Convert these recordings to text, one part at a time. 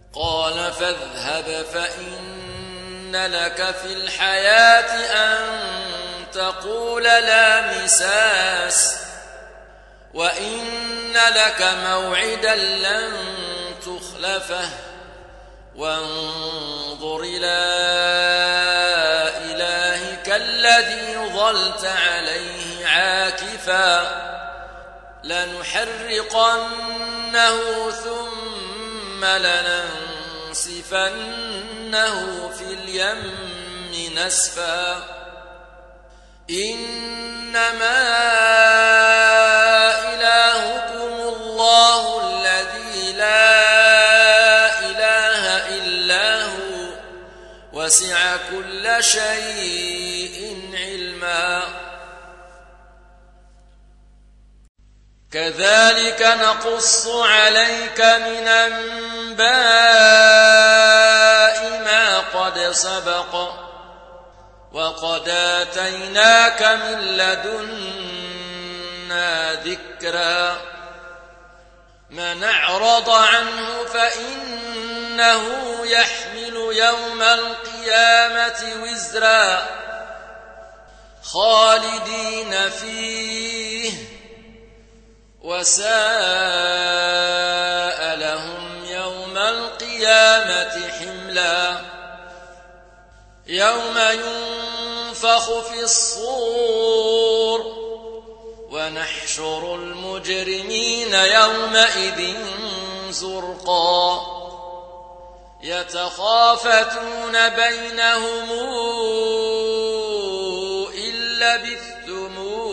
قال فاذهب فإن لك في الحياة أن تقول لا مساس وإن لك موعدا لن تخلفه وانظر إلى إلهك الذي ظلت عليه عاكفا لنحرقنه ثم لننسفنه في اليم نسفا إنما إلهكم الله الذي لا إله إلا هو وسع كل شيء علما كذلك نقص عليك من أنباء ما قد سبق وقد آتيناك من لدنا ذكرا من أعرض عنه فإنه يحمل يوم القيامة وزرا خالدين فيه وساء لهم يوم القيامة حملا يوم ينفخ في الصور ونحشر المجرمين يومئذ زرقا يتخافتون بينهم إن لبثتم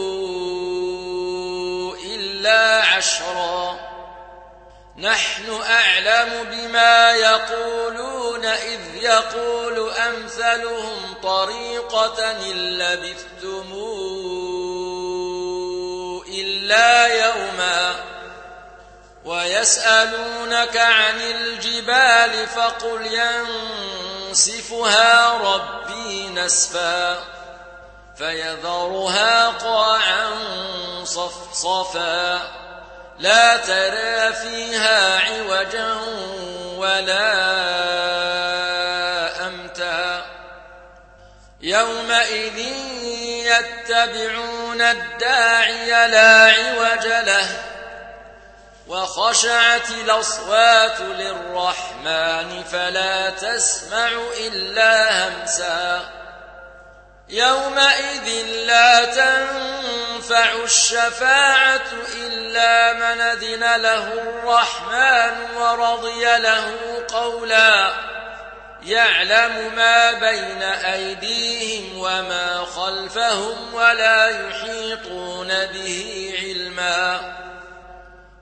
إلا عشرا نحن أعلم بما يقولون إذ يقول أمثلهم طريقة إن لبثتم إلا يوما ويسألونك عن الجبال فقل ينسفها ربي نسفا فيذرها قاعا صفصفا لا ترى فيها عوجا ولا أمتا يومئذ يتبعون الداعي لا عوج له وخشعت الأصوات للرحمن فلا تسمع إلا همسا يومئذ لا تنفع الشفاعة إلا من أذن له الرحمن ورضي له قولا يعلم ما بين أيديهم وما خلفهم ولا يحيطون به